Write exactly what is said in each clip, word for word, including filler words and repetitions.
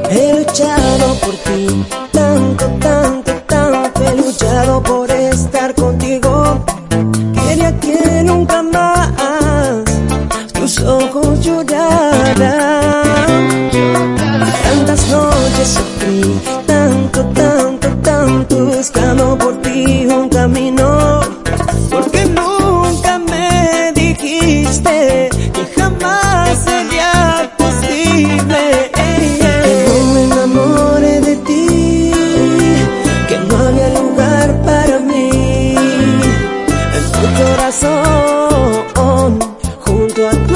He luchado por ti, tanto, tanto, tanto. He luchado por estar contigo. Quería que nunca más tus ojos lloraran. Tantas noches sufrí, tanto, tanto, tanto, buscando por ti un camino. Porque nunca me dijiste que jamás sería posible. Que no me enamore de ti, que no había lugar para mí en tu corazón, junto a tu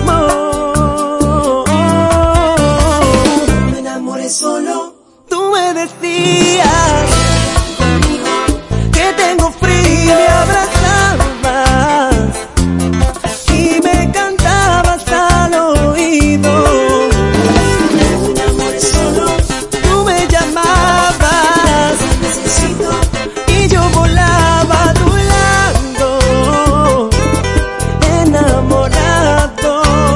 amor. No me enamoré solo, tú me decías que tengo frío, me abrazabas y me cantabas al oído. No me enamoré solo, tú me llamabas, necesito, y yo volaba a tu lado, enamorado,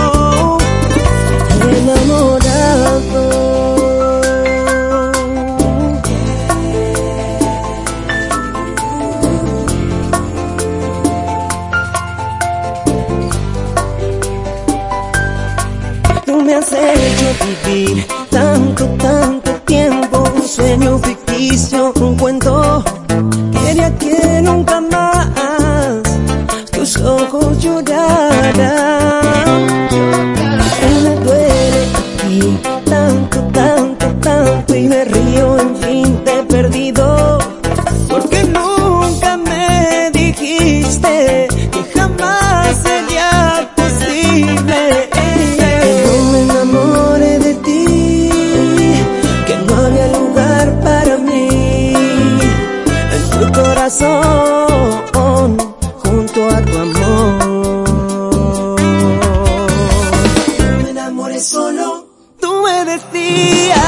enamorado. Tú me has hecho vivir tanto, tanto tiempo, un sueño ficticio, un cuento. Quería que nunca más tus ojos lloraran. Me duele aquí tanto, tanto, tanto, y me río, en fin, te he perdido. Porque nunca me dijiste que jamás sería posible. Que no me enamore de ti, que no había lugar para mí en tu corazón, junto a tu amor. No me enamoré solo, tú me decías